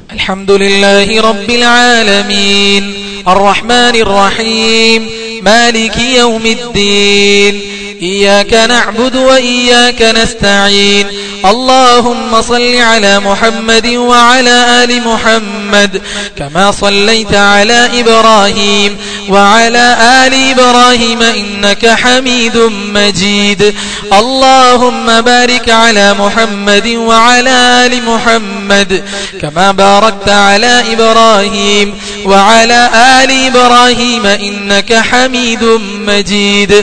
الحمد لله رب العالمين الرحمن الرحيم مالك يوم الدين إياك نعبد وإياك نستعين اللهم صل على محمد وعلى آل محمد كما صليت على إبراهيم وعلى آل إبراهيم إنك حميد مجيد اللهم بارك على محمد وعلى آل محمد كما باركت على إبراهيم وعلى آل إبراهيم إنك حميد مجيد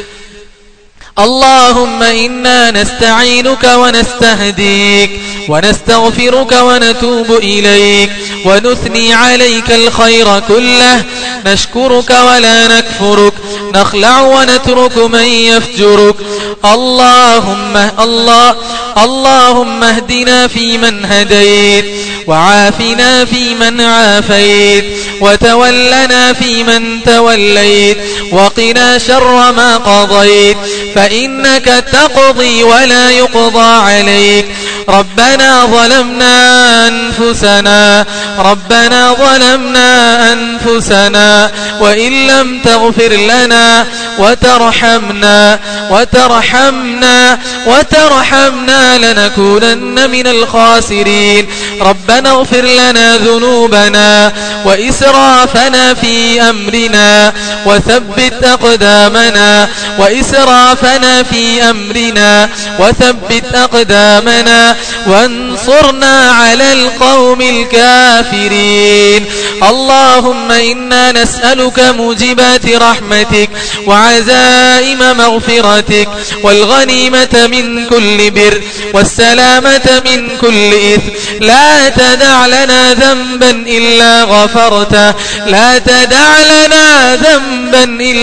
اللهم إنا نستعينك ونستهديك ونستغفرك ونتوب إليك ونثني عليك الخير كله نشكرك ولا نكفرك نخلع ونترك من يفجرك اللهم اهدنا فيمن هديت وعافنا فيمن عافيت وتولنا فيمن توليت وقنا شر ما قضيت فإنك تقضي ولا يقضى عليك ربنا ظلمنا أنفسنا وإن لم تغفر لنا وترحمنا لنكونن من الخاسرين ربنا اغفر لنا ذنوبنا وإسرافنا في أمرنا وثبت أقدامنا وانصرنا على القوم الكافرين اللهم إنا نسألك موجبات رحمتك وعزائم مغفرتك والغنيمة من كل بر والسلامة من كل إثم لا تدع لنا ذنبا إلا غفرته لا تدع لنا ذنبا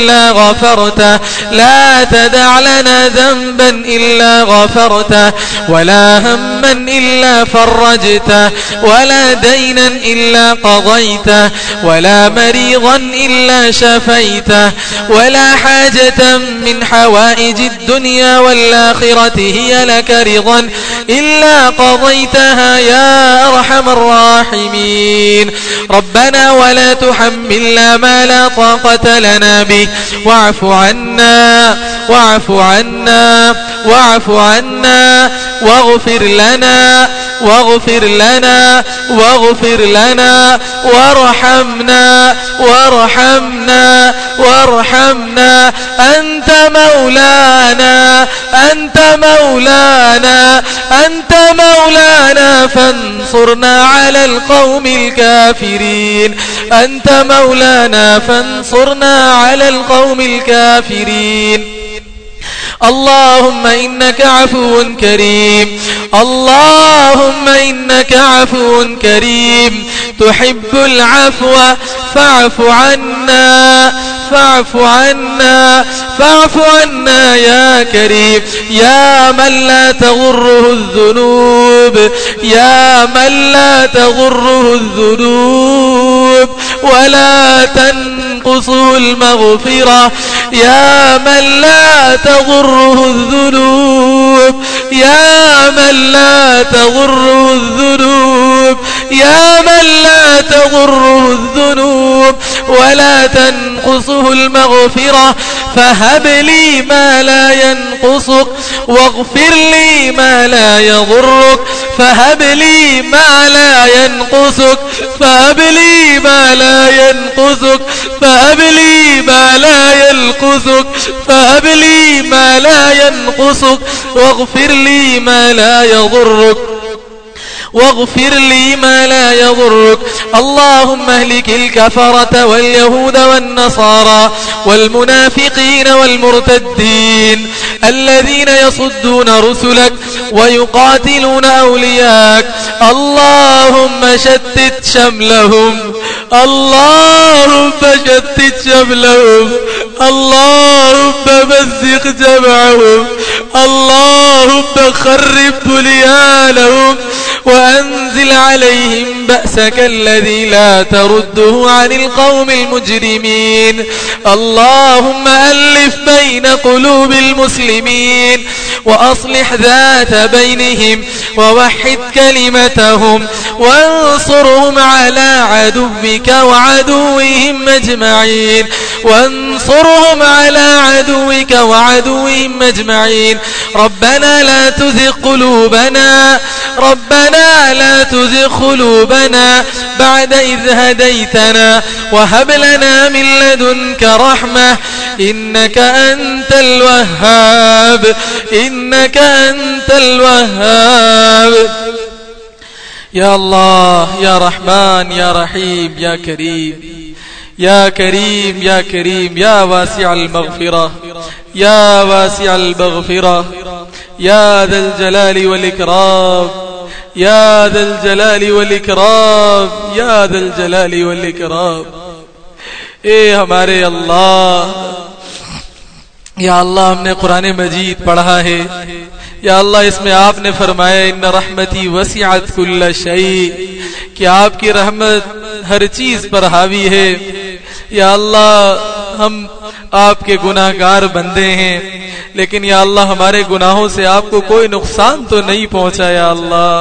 إلا غفرته ولا هما إلا فرجته ولا دينا إلا قضيته ولا مريضا إلا شفيته ولا حاجة من حوائج الدنيا والآخرة هي لك رضا إلا قضيتها يا أرحم الراحمين ربنا ولا تحملنا ما لا طاقة لنا به واعف عنا واغفر لنا وارحمنا أنت مولانا فانصرنا على القوم الكافرين اللهم إنك عفو كريم تحب العفو فاعف عنا يا كريم يا من لا تغره الذنوب ولا تنقصه المغفرة يا من لا تغره الذنوب ولا تنقصه المغفرة فهب لي ما لا ينقصك واغفر لي ما لا يضرك فهب لي ما لا ينقصك واغفر لي ما لا يضرك اللهم اهلك الكفرة واليهود والنصارى والمنافقين والمرتدين الذين يصدون رسلك ويقاتلون أولياءك اللهم شتت شملهم اللهم مزق جمعهم اللهم خرب بنيانهم وأنزل عليهم بأسك الذي لا ترده عن القوم المجرمين. اللهم ألف بين قلوب المسلمين وأصلح ذات بينهم ووحد كلمتهم وانصرهم على عدوك وعدوهم أجمعين. وانصرهم على عدوك وعدوهم أجمعين. ربنا لا تزغ قلوبنا بعد إذ هديتنا وهب لنا من لدنك رحمة إنك أنت الوهاب. يا الله يا رحمن يا رحيم يا كريم يا كريم يا كريم يا واسع المغفرة يا ذا الجلال والإكرام يا ذا الجلال والإكرام. اے ہمارے اللہ، یا اللہ ہم نے قرآن مجید پڑھا ہے، یا اللہ اس میں آپ نے فرمایا ان رحمتی وسعت کل شیء، کہ آپ کی رحمت ہر چیز پر حاوی ہے. یا اللہ ہم آپ کے گناہ گار بندے ہیں، لیکن یا اللہ ہمارے گناہوں سے آپ کو کوئی نقصان تو نہیں پہنچا. یا اللہ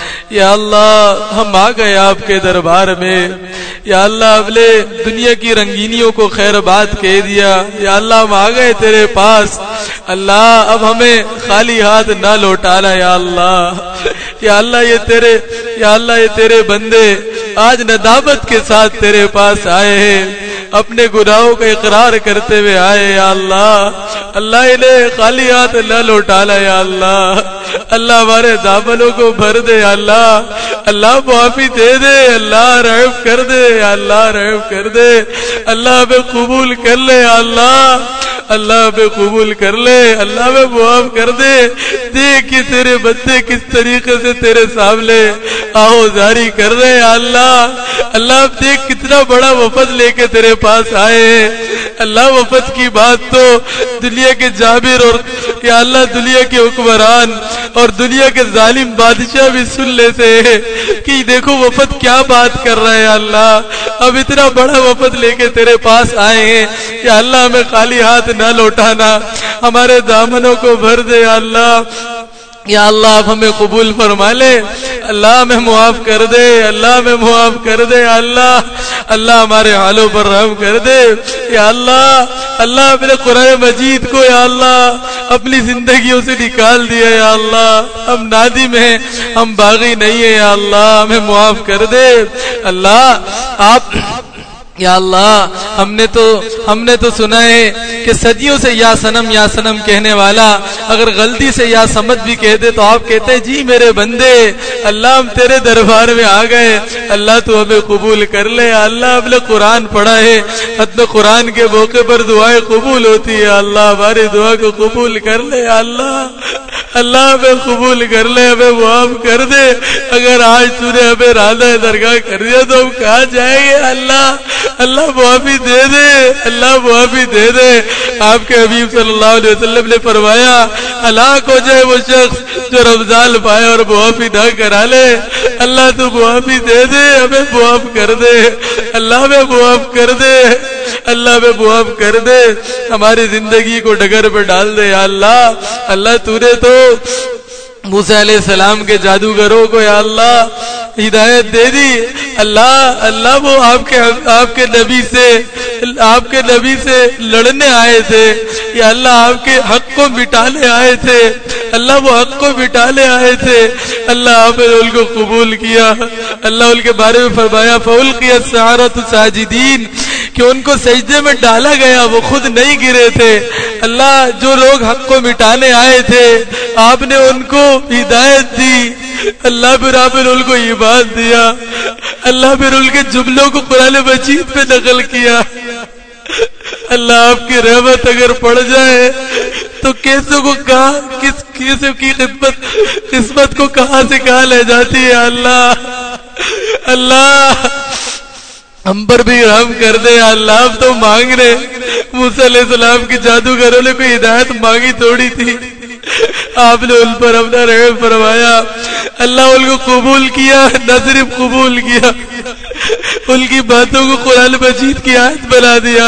ہم آ گئے آپ کے دربار میں. یا اللہ اپنے دنیا کی رنگینیوں کو خیر بات کہہ دیا. یا اللہ ہم آ گئے تیرے پاس. اللہ اب ہمیں خالی ہاتھ نہ لوٹانا. یا اللہ یہ تیرے بندے آج ندامت کے ساتھ تیرے پاس آئے ہیں، اپنے گناہوں کا اقرار کرتے ہوئے آئے. یا اللہ انہیں خالی ہاتھ نہ لوٹانا. یا اللہ ہمارے دامنوں کو بھر دے. یا اللہ معافی دے دے. اللہ رحم کر دے. یا اللہ رحم کر دے. اللہ ہمیں قبول کر لے. یا اللہ ہمیں قبول کر لے. اللہ ہمیں معاف کر دے. دیکھ کہ تیرے بندے کس طریقے سے تیرے سامنے آہوزاری کر رہے. یا اللہ دیکھ کتنا بڑا وفد لے کے تیرے پاس آئے ہیں. اللہ وفد کی بات تو دنیا کے جابر اور یا اللہ دنیا کے حکمران اور دنیا کے ظالم بادشاہ بھی سن لیتے ہیں کہ دیکھو وفد کیا بات کر رہا ہے. یا اللہ اب اتنا بڑا وفد لے کے تیرے پاس آئے ہیں. یا اللہ ہمیں خالی ہاتھ نہ لوٹانا، ہمارے دامنوں کو بھر دے. یا اللہ آپ ہمیں قبول فرما لے. اللہ ہمیں معاف کر دے. اللہ ہمیں معاف کر دے. اللہ ہمارے حالوں پر رحم کر دے. یا اللہ اپنے قرآن مجید کو یا اللہ اپنی زندگیوں سے نکال دیا. یا اللہ ہم نادم ہیں، ہم باغی نہیں ہیں. یا اللہ ہمیں معاف کر دے. اللہ آپ یا اللہ ہم نے تو سنا ہے کہ صدیوں سے یا سنم کہنے والا اگر غلطی سے یا سمجھ بھی کہہ دے تو آپ کہتے ہیں جی میرے بندے اللہ ہم تیرے دربار میں آ گئے. اللہ تو ہمیں قبول کر لے. اللہ ہم نے قرآن پڑھا ہے، ختم قرآن کے موقع پر دعائیں قبول ہوتی ہے. اللہ ہماری دعا کو قبول کر لے. اللہ ہمیں قبول کر لے، ہمیں معاف کر دے. اگر آج تو نے ہمیں راندہ درگاہ کر دیا تو ہم کہاں جائیں گے. اللہ معافی دے دے. اللہ معافی دے دے. آپ کے حبیب صلی اللہ علیہ وسلم نے فرمایا ہلاک ہو جائے وہ شخص جو رمضان پائے اور معافی نہ کرا لے. اللہ تو معافی دے دے، ہمیں معاف کر دے. اللہ ہمیں معاف کر دے. اللہ ہمیں معاف کر دے. ہماری زندگی کو ڈگر پہ ڈال دے. یا اللہ تو نے تو موسیٰ علیہ السلام کے جادوگروں کو یا اللہ ہدایت دے دی. اللہ وہ آپ کے نبی سے لڑنے آئے تھے. یا اللہ آپ کے حق کو مٹانے آئے تھے. اللہ وہ حق کو مٹانے آئے تھے. اللہ آپ نے ان کو قبول کیا. اللہ ان کے بارے میں فرمایا فَأُلْقِيَ السَّحَرَةُ سَاجِدِينَ کہ ان کو سجدے میں ڈالا گیا، وہ خود نہیں گرے تھے. اللہ جو لوگ حق کو مٹانے آئے تھے آپ نے ان کو ہدایت دی. اللہ پھر آپ نے ان کو ایمان دیا. اللہ پھر ان کے جملوں کو قرآن مجید پہ نقل کیا. اللہ آپ کی رحمت اگر پڑ جائے تو کیسوں کو کہاں کیسوں کی قسمت کو کہاں سے کہاں لے جاتی ہے. اللہ ہم پر بھی رحم کر دے. اللہ اب تو مانگ رہے موسیٰ علیہ السلام کے جادوگروں نے کوئی ہدایت مانگی تھوڑی تھی. آپ نے ان پر اپنا رحم فرمایا. اللہ ان کو قبول کیا، نہ صرف قبول کیا، ان کی باتوں کو قرآن مجید کی آیت بنا دیا.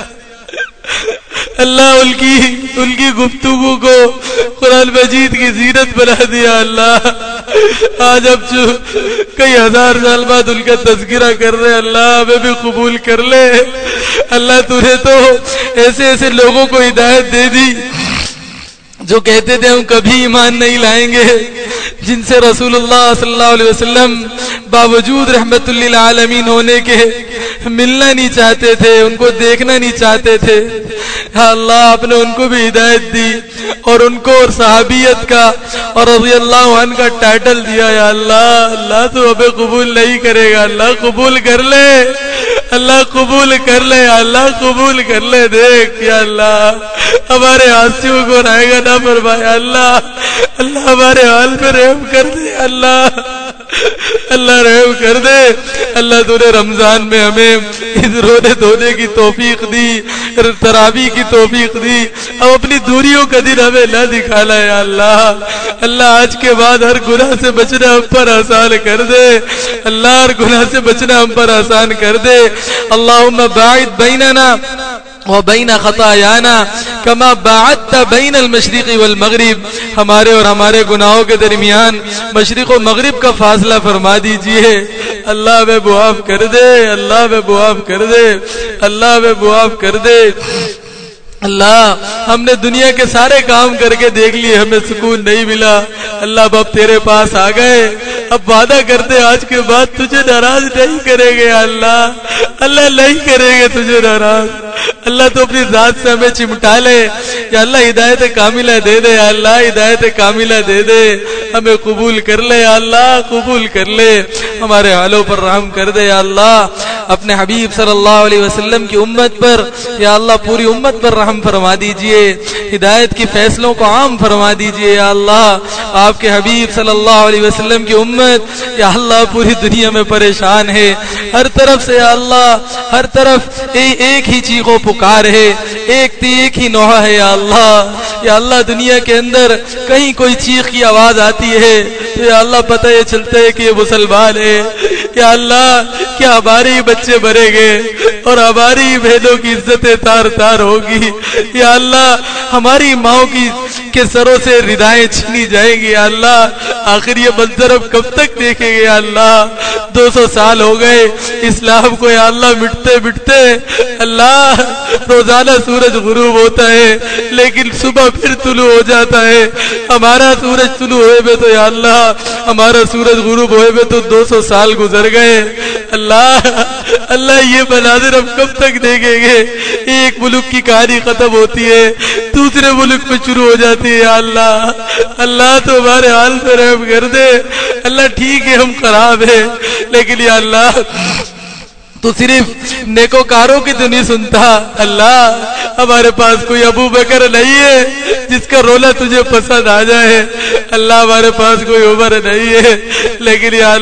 اللہ ان کی گفتگو کو قرآن مجید کی زینت بنا دیا. اللہ آج اب جو کئی ہزار سال بعد ان کا تذکرہ کر رہے، اللہ ہمیں بھی قبول کر لے. اللہ تو نے تو ایسے ایسے لوگوں کو ہدایت دے دی جو کہتے تھے ہم کبھی ایمان نہیں لائیں گے، جن سے رسول اللہ صلی اللہ علیہ وسلم باوجود رحمت للعالمین ہونے کے ملنا نہیں چاہتے تھے، ان کو دیکھنا نہیں چاہتے تھے. اللہ آپ نے ان کو بھی ہدایت دی اور ان کو اور صحابیت کا اور رضی اللہ عنہ کا ٹائٹل دیا. یا اللہ، اللہ تو ہمیں قبول نہیں کرے گا، اللہ قبول کر لے، اللہ قبول کر لے، اللہ قبول کر لے. دیکھ یا اللہ ہمارے آنسوؤں کو رائے گا نہ فرمایا. اللہ اللہ ہمارے حال پہ رحم کر دے. اللہ اللہ رحم کر دے. اللہ تو نے رمضان میں ہمیں اس رونے دھونے کی توفیق دی، تراویح کی توفیق دی. اب اپنی دوریوں کا دن ہمیں نہ دکھانا ہے. اللہ اللہ آج کے بعد ہر گناہ سے بچنا ہم پر آسان کر دے. اللہ ہر گناہ سے بچنا ہم پر آسان کر دے. اللہم باعد بیننا وبین خطایانا کما باعدت بین المشرق والمغرب. ہمارے اور ہمارے گناہوں کے درمیان مشرق و مغرب کا فاصلہ فرما دیجئے. اللہ ہمیں معاف کر دے، اللہ ہمیں معاف کر دے، اللہ ہمیں معاف کر دے. اللہ ہم نے دنیا کے سارے کام کر کے دیکھ لیے، ہمیں سکون نہیں ملا. اللہ اب تیرے پاس آ گئے، اب وعدہ کرتے آج کے بعد تجھے ناراض نہیں کریں گے. اللہ اللہ نہیں کریں گے تجھے ناراض. اللہ تو اپنی ذات سے ہمیں چمٹا لے. یا اللہ ہدایت کاملہ دے دے. یا اللہ ہدایت کاملہ دے دے، ہمیں قبول کر لے. یا اللہ قبول کر لے، ہمارے حالوں پر رحم کر دے. یا اللہ اپنے حبیب صلی اللہ علیہ وسلم کی امت پر، یا اللہ پوری امت پر رحم فرما دیجئے. ہدایت کی فیصلوں کو عام فرما دیجئے. یا اللہ آپ کے حبیب صلی اللہ علیہ وسلم کی امت یا اللہ پوری دنیا میں پریشان ہے، ہر طرف سے. یا اللہ ہر طرف ایک ہی چیخ و پکار ہے، ایک ہی نوحہ ہے. یا اللہ یا اللہ دنیا کے اندر کہیں کوئی چیخ کی آواز آتی ہے تو یا اللہ پتہ یہ چلتا ہے کہ یہ مسلمان ہے. یا اللہ کیا ہمارے ہی بچے مریں گے اور ہماری ہی بہنوں کی عزتیں تار تار ہوگی. یا اللہ ہماری ماؤں کے سروں سے ردائیں چھینی جائیں گی. یا اللہ آخر یہ منظر اب کب تک دیکھیں گے. یا اللہ 200 سال ہو گئے اسلام کو یا اللہ مٹتے مٹتے. اللہ روزانہ سورج غروب ہوتا ہے لیکن صبح پھر طلوع ہو جاتا ہے. ہمارا سورج طلوع ہوئے میں تو یا اللہ ہمارا سورج غروب ہوئے میں تو 200 سال گزر گئے. اللہ اللہ یہ مناظر ہم کب تک دیکھیں گے. ایک ملک کی کہانی ختم ہوتی ہے دوسرے ملک میں شروع ہو جاتی ہے. یا اللہ اللہ تو ہمارے حال پہ رحم کر دے. اللہ ٹھیک ہے ہم خراب ہیں لیکن یا اللہ تو صرف نیکوکاروں کی تو نہیں سنتا. اللہ ہمارے پاس کوئی ابو بکر نہیں ہے جس کا رونا تجھے پسند آ جائے. اللہ ہمارے پاس کوئی عمر نہیں ہے لیکن یا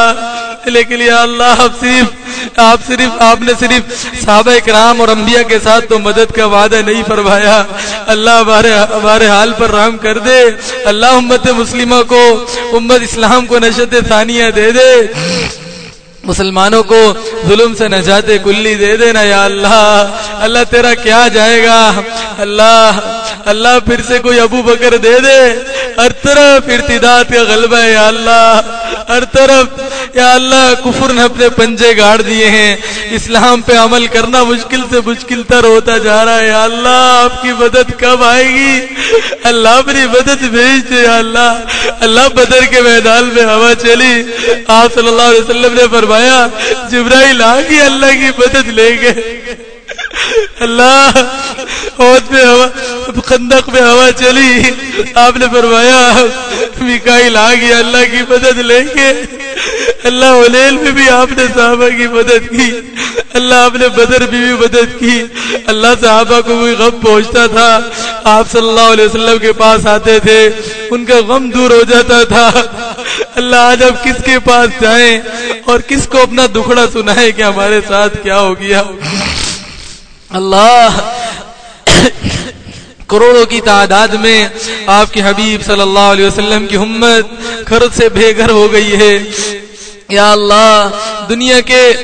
اللہ آپ نے صرف صحابہ کرام اور انبیاء کے ساتھ تو مدد کا وعدہ نہیں فرمایا. اللہ ہمارے حال پر رحم کر دے. اللہ امت مسلمہ کو، امت اسلام کو نشأت ثانیہ دے دے، مسلمانوں کو ظلم سے نجات کلی دے دینا. یا اللہ اللہ تیرا کیا جائے گا. اللہ پھر سے کوئی ابو بکر دے دے. ہر طرف ارتداد کا غلبہ ہے. یا اللہ ہر طرف یا اللہ کفر نے اپنے پنجے گاڑ دیے ہیں، اسلام پہ عمل کرنا مشکل سے مشکل تر ہوتا جا رہا ہے. یا اللہ آپ کی مدد کب آئے گی. اللہ اپنی مدد بھیج دے. یا اللہ بدر کے میدان میں ہوا چلی، آپ صلی اللہ علیہ وسلم نے فرمایا جبرائیل آ گئی اللہ کی مدد لے گئے. اللہ عہد میں ہوا، خندق میں ہوا چلی، آپ نے فرمایا میکائیل آ گیا اللہ کی مدد لے کے. اللہ حنین میں بھی آپ نے صحابہ کی مدد کی. اللہ آپ نے بدر بھی مدد کی. اللہ صحابہ کو کوئی غم پہنچتا تھا آپ صلی اللہ علیہ وسلم کے پاس آتے تھے، ان کا غم دور ہو جاتا تھا. اللہ آج اب کس کے پاس جائیں اور کس کو اپنا دکھڑا سنائے کہ ہمارے ساتھ کیا ہو گیا. اللہ کروڑوں کی تعداد میں آپ کے حبیب صلی اللہ علیہ وسلم کی امت گھر سے بے گھر ہو گئی ہے. یا اللہ دنیا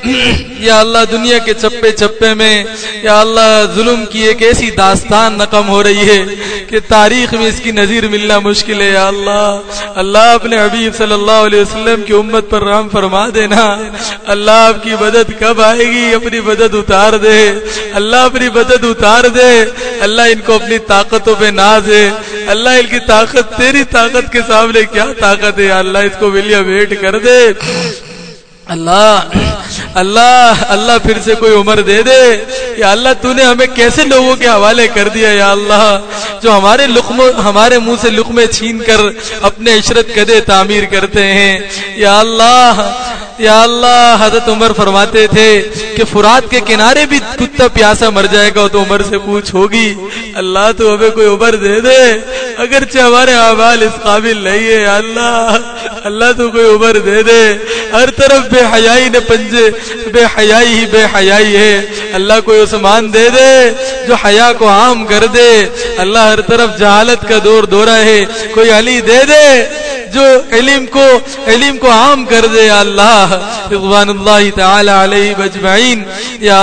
کے چپے چپے میں یا اللہ ظلم کی ایک ایسی داستان نقم ہو رہی ہے کہ تاریخ میں اس کی نظیر ملنا مشکل ہے. یا اللہ اپنے حبیب صلی اللہ علیہ وسلم کی امت پر رحم فرما دینا. اللہ آپ کی مدد کب آئے گی؟ اپنی مدد اتار دے اللہ، اپنی مدد اتار دے اللہ. ان کو اپنی طاقتوں پہ ناز ہے اللہ، ان کی طاقت تیری طاقت کے سامنے کیا طاقت ہے. یا اللہ اس کو ویلیا ویٹ کر دے. اللہ پھر سے کوئی عمر دے دے. یا اللہ تو نے ہمیں کیسے لوگوں کے حوالے کر دیا یا اللہ، جو ہمارے منہ سے لقمے چھین کر اپنے عشرت قدے تعمیر کرتے ہیں. یا اللہ حضرت عمر فرماتے تھے کہ فرات کے کنارے بھی کتا پیاسا مر جائے گا تو عمر سے پوچھ ہوگی. اللہ تو ہمیں کوئی عمر دے دے، اگرچہ ہمارے اعمال اس قابل نہیں ہے. یا اللہ تو کوئی عمر دے دے. ہر طرف بے حیائی نے پنجے، بے حیائی ہے. اللہ کوئی عثمان دے دے جو حیا کو عام کر دے. اللہ ہر طرف جہالت کا دورہ ہے، کوئی علی دے دے جو علم کو عام کر دے. یا اللہ رضوان اللہ تعالی علیہ اجمعین. یا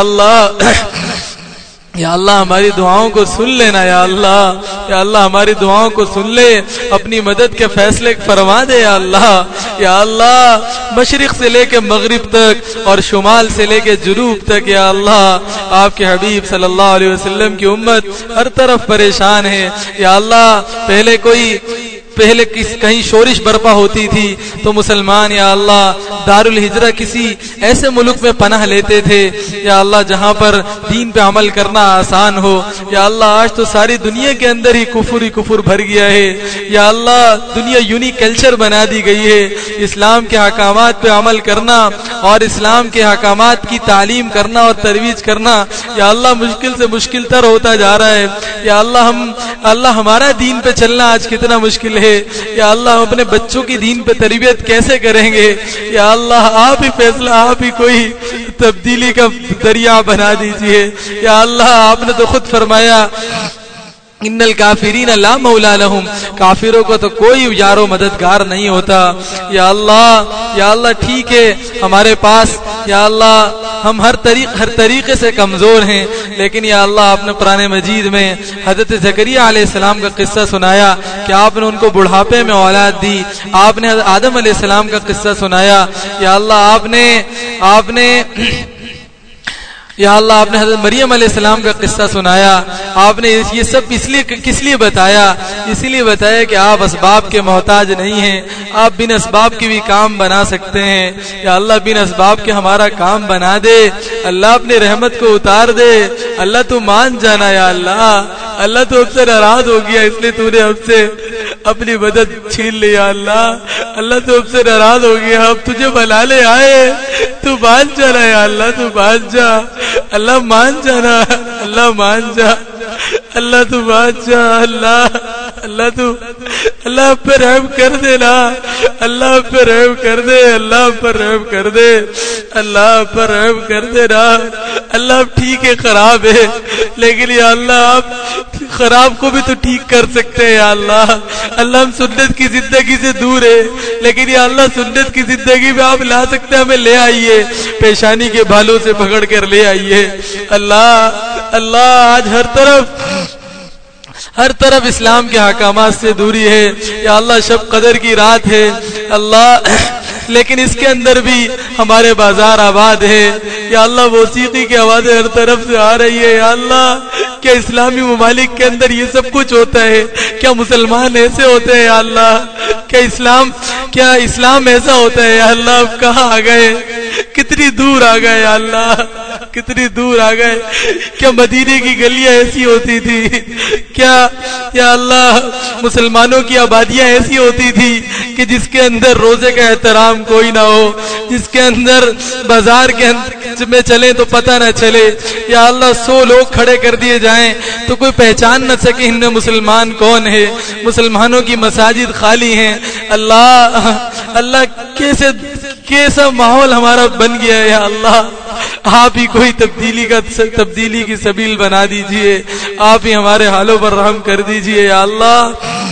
اللہ ہماری دعاؤں کو سن لینا. یا اللہ ہماری دعاؤں کو سن لے، اپنی مدد کے فیصلے فرما دے. یا اللہ مشرق سے لے کے مغرب تک اور شمال سے لے کے جنوب تک یا اللہ آپ کے حبیب صلی اللہ علیہ وسلم کی امت ہر طرف پریشان ہے. یا اللہ پہلے کہیں شورش برپا ہوتی تھی تو مسلمان یا اللہ دارالہجرہ کسی ایسے ملک میں پناہ لیتے تھے یا اللہ جہاں پر دین پہ عمل کرنا آسان ہو. یا اللہ آج تو ساری دنیا کے اندر ہی کفر بھر گیا ہے. یا اللہ دنیا یونیک کلچر بنا دی گئی ہے. اسلام کے احکامات پہ عمل کرنا اور اسلام کے احکامات کی تعلیم کرنا اور ترویج کرنا یا اللہ مشکل سے مشکل تر ہوتا جا رہا ہے. یا اللہ ہمارا دین پہ چلنا آج کتنا مشکل ہے. یا اللہ ہم اپنے بچوں کی دین پہ تربیت کیسے کریں گے؟ یا اللہ آپ ہی فیصلہ، آپ ہی کوئی تبدیلی کا دریا بنا دیجئے. یا اللہ آپ نے تو خود فرمایا ان الکافرین لا مولا لہم، کافروں کو تو کوئی یار و مددگار نہیں ہوتا. یا اللہ ٹھیک ہے ہمارے پاس یا اللہ ہم ہر طریقے سے کمزور ہیں، لیکن یا اللہ آپ نے قرآن مجید میں حضرت زکریا علیہ السلام کا قصہ سنایا کہ آپ نے ان کو بڑھاپے میں اولاد دی. آپ نے حضرت آدم علیہ السلام کا قصہ سنایا. یا اللہ آپ نے حضرت مریم علیہ السلام کا قصہ سنایا. آپ نے یہ سب کس لیے بتایا؟ اس لیے بتایا کہ آپ اسباب کے محتاج نہیں ہیں، آپ بن اسباب کی بھی کام بنا سکتے ہیں. یا اللہ بن اسباب کے ہمارا کام بنا دے. اللہ اپنے رحمت کو اتار دے. اللہ تو مان جانا. یا اللہ تو ہم سے ناراض ہو گیا اس لیے تو نے ہم سے اپنی مدد چھین لی. یا اللہ تو ہم سے ناراض ہو گیا، اب تجھے بلانے آئے، تو مان جانا. یا اللہ تو مان جا. اللہ مان جانا. اللہ مان جا. اللہ تو مان جا. اللہ پر رحم کر دے نا. اللہ پر رحم کر دے. اللہ پر رحم کر دے. اللہ پر رحم کر دے نا. اللہ اب ٹھیک ہے خراب ہے، لیکن یا اللہ آپ خراب کو بھی تو ٹھیک کر سکتے ہیں. یا اللہ ہم سنت کی زندگی سے دور ہے، لیکن یا اللہ سنت کی زندگی میں آپ لا سکتے ہیں. ہمیں لے آئیے، پیشانی کے بالوں سے پکڑ کر لے آئیے. اللہ آج ہر طرف اسلام کے احکامات سے دوری ہے. یا اللہ شب قدر کی رات ہے اللہ، لیکن اس کے اندر بھی ہمارے بازار آباد ہے. یا اللہ موسیقی کی آوازیں ہر طرف سے آ رہی ہے. یا اللہ کیا اسلامی ممالک کے اندر یہ سب کچھ ہوتا ہے؟ کیا مسلمان ایسے ہوتے ہیں؟ یا اللہ کیا اسلام ایسا ہوتا ہے؟ یا اللہ اب کہاں آ گئے؟ کتنی دور آ گئے. یا اللہ کتنی دور آ گئے. کیا مدینے کی گلیاں ایسی ہوتی تھی؟ کیا یا اللہ مسلمانوں کی آبادیاں ایسی ہوتی تھی کہ جس کے اندر روزے کا احترام کوئی نہ ہو، جس کے اندر بازار کے میں چلیں تو پتہ نہ چلے. یا اللہ 100 لوگ کھڑے کر دیے جائیں تو کوئی پہچان نہ سکے ان میں مسلمان کون ہے. مسلمانوں کی مساجد خالی ہیں. اللہ کیسا ماحول ہمارا بن گیا ہے. یا آپ ہی کوئی تبدیلی کی سبیل بنا دیجئے، آپ ہی ہمارے حالوں پر رحم کر دیجئے یا اللہ،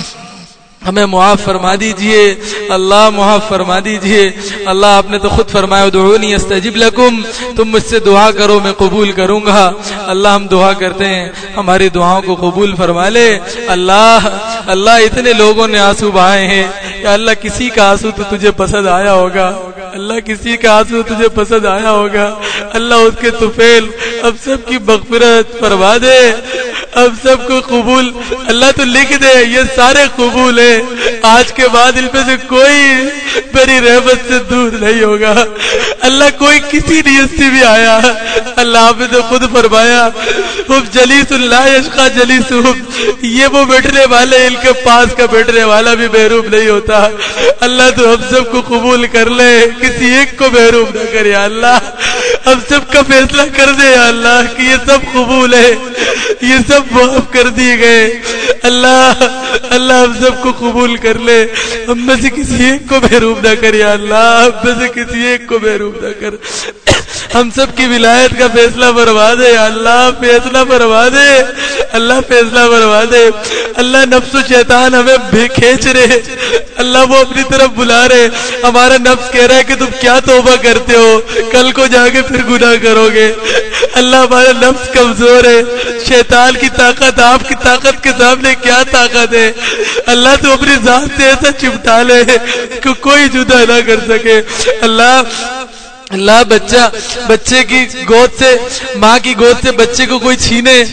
ہمیں معاف فرما دیجئے اللہ، معاف فرما دیجئے اللہ۔ آپ نے تو خود فرمایا ادعونی استجب لکم، تم مجھ سے دعا کرو میں قبول کروں گا۔ اللہ ہم دعا کرتے ہیں ہماری دعاؤں کو قبول فرما لے اللہ۔ اللہ اتنے لوگوں نے آنسو بہائے ہیں یا اللہ، کسی کا آنسو تو تجھے پسند آیا ہوگا اللہ، کسی کا آنسو تجھے پسند آیا ہوگا اللہ، اس کے طفیل اب سب کی مغفرت فرما دے، اب سب کو قبول اللہ تو لکھ دے، یہ سارے قبول ہیں، آج کے بعد ان میں سے کوئی میری رحمت سے دور نہیں ہوگا اللہ۔ کوئی کسی نیت سے بھی آیا اللہ، آپ نے تو خود فرمایا ہم جلیس لا یشقی جلیسہم، یہ وہ بیٹھنے والے ان کے پاس کا بیٹھنے والا بھی محروم نہیں ہوتا اللہ۔ تو ہم سب کو قبول کر لے، کسی ایک کو محروم نہ کر یا اللہ، ہم سب کا فیصلہ کر دے یا اللہ کہ یہ سب قبول ہے، یہ سب معاف کر دیے گئے اللہ۔ اللہ ہم سب کو قبول کر لے، ہم میں سے کسی ایک کو محروم نہ کر یا اللہ، ہم میں سے کسی ایک کو محروم نہ کر، ہم سب کی ولایت کا فیصلہ فرما دے یا اللہ، فیصلہ فرما دے اللہ، فیصلہ فرما دے اللہ۔ نفس و شیطان ہمیں کھینچ رہے اللہ، وہ اپنی طرف بلا رہے، ہمارا نفس کہہ رہا ہے کہ تم کیا توبہ کرتے ہو، کل کو جا کے پھر گناہ کرو گے اللہ۔ ہمارا نفس کمزور ہے، شیطان کی طاقت آپ کی طاقت کے سامنے کیا طاقت ہے اللہ۔ تو اپنی ذات سے ایسا چمٹا لے کہ کوئی جدا نہ کر سکے اللہ۔ اللہ بچے کی گود سے، ماں کی گود سے بچے کو کوئی چھینے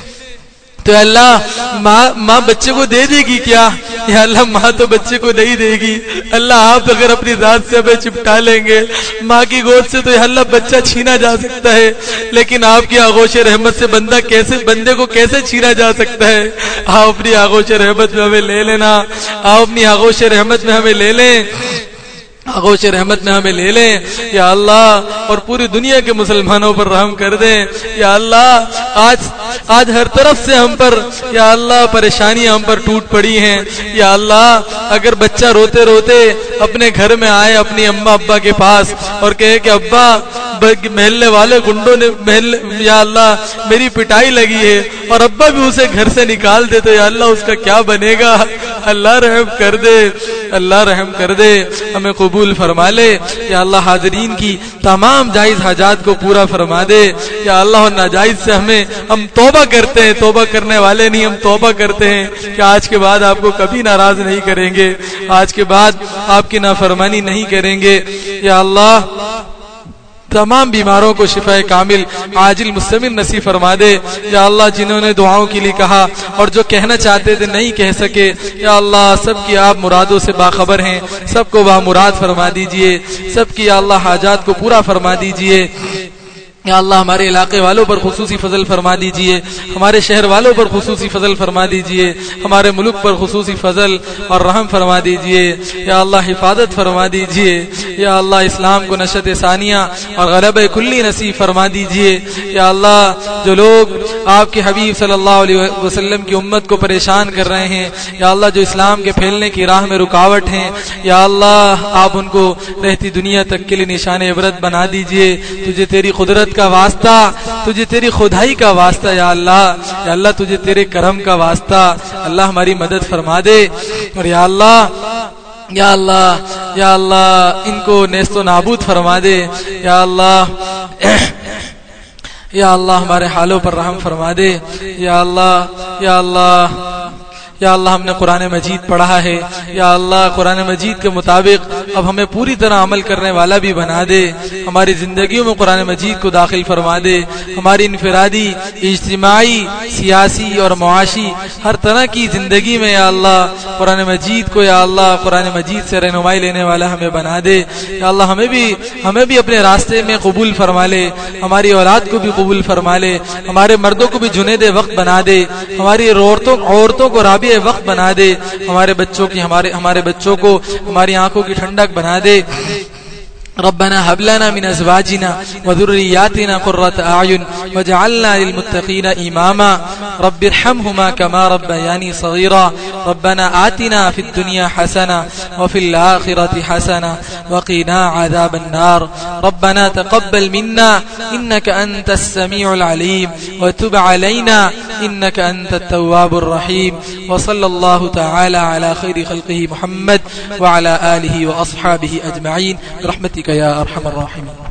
تو اللہ ماں بچے کو دے دے گی کیا یا اللہ؟ ماں تو بچے کو نہیں دے گی اللہ۔ آپ اگر اپنی ذات سے ہمیں چپٹا لیں گے ماں کی گود سے تو یا اللہ بچہ چھینا جا سکتا ہے، لیکن آپ کی آغوش رحمت سے بندے کو کیسے چھینا جا سکتا ہے؟ آپ اپنی آغوش رحمت میں ہمیں لے لینا، آپ اپنی آغوش رحمت میں ہمیں لے لیں، آغوش رحمت میں ہمیں لے لیں یا اللہ، اور پوری دنیا کے مسلمانوں پر رحم کر دیں یا اللہ۔ آج ہر طرف سے ہم پر یا اللہ پریشانیاں ہم پر ٹوٹ پڑی ہیں یا اللہ۔ اگر بچہ روتے روتے اپنے گھر میں آئے اپنی اماں ابا کے پاس اور کہے کہ ابا محلے والے گنڈوں نے یا اللہ میری پٹائی لگی ہے، اور ابا بھی اسے گھر سے نکال دے تو یا اللہ اس کا کیا بنے گا؟ اللہ رحم کر دے، اللہ رحم کر دے، ہمیں قبول فرما لے یا اللہ۔ حاضرین کی تمام جائز حاجات کو پورا فرما دے یا اللہ، اور ناجائز سے ہم توبہ کرتے ہیں، توبہ کرنے والے نہیں، ہم توبہ کرتے ہیں کہ آج کے بعد آپ کو کبھی ناراض نہیں کریں گے، آج کے بعد آپ کی نافرمانی نہیں کریں گے یا اللہ۔ تمام بیماروں کو شفاء کامل عاجل مستمر نصیب فرما دے یا اللہ۔ جنہوں نے دعاؤں کے لیے کہا اور جو کہنا چاہتے تھے نہیں کہہ سکے یا اللہ، سب کی آپ مرادوں سے باخبر ہیں، سب کو بامراد فرما دیجئے، سب کی یا اللہ حاجات کو پورا فرما دیجئے یا اللہ۔ ہمارے علاقے والوں پر خصوصی فضل فرما دیجئے، ہمارے شہر والوں پر خصوصی فضل فرما دیجئے، ہمارے ملک پر خصوصی فضل اور رحم فرما دیجئے یا اللہ۔ حفاظت فرما دیجئے یا اللہ، اسلام کو نشأت ثانیہ اور غلبہ کلی نصیب فرما دیجئے یا اللہ۔ جو لوگ آپ کے حبیب صلی اللہ علیہ وسلم کی امت کو پریشان کر رہے ہیں یا اللہ، جو اسلام کے پھیلنے کی راہ میں رکاوٹ ہیں یا اللہ، آپ ان کو رہتی دنیا تک کے لیے نشان عبرت بنا دیجئے۔ تجھے تیری قدرت کا واسطہ، تجھے تیری خدائی کا واسطہ یا اللہ، یا اللہ تجھے تیرے کرم کا واسطہ اللہ، ہماری مدد فرما دے اور یا اللہ، یا اللہ، یا اللہ ان کو نیست و نابود فرما دے یا اللہ۔ یا اللہ ہمارے حالوں پر رحم فرما دے یا اللہ، یا اللہ، یا اللہ۔ ہم نے قرآن مجید پڑھا ہے یا اللہ، قرآن مجید کے مطابق اب ہمیں پوری طرح عمل کرنے والا بھی بنا دے، ہماری زندگیوں میں قرآن مجید کو داخل فرما دے، ہماری انفرادی، اجتماعی، سیاسی اور معاشی ہر طرح کی زندگی میں یا اللہ قرآن مجید کو یا اللہ، قرآن مجید سے رہنمائی لینے والا ہمیں بنا دے یا اللہ۔ ہمیں بھی اپنے راستے میں قبول فرما لے، ہماری اولاد کو بھی قبول فرما لے، ہمارے مردوں کو بھی جنید وقت بنا دے، ہماری عورتوں کو رابع وقت بنا دے، ہمارے بچوں کو ہماری آنکھوں کی ٹھنڈک بنا دے ربنا هب لنا من أزواجنا وذرياتنا قرة أعين واجعلنا للمتقين إماما رب ارحمهما كما ربياني صغيرا ربنا آتنا في الدنيا حسنة وفي الآخرة حسنة وقنا عذاب النار ربنا تقبل منا إنك أنت السميع العليم وتب علينا إنك أنت التواب الرحيم وصلى الله تعالى على خير خلقه محمد وعلى آله وأصحابه أجمعين برحمتك يا أرحم الراحمين.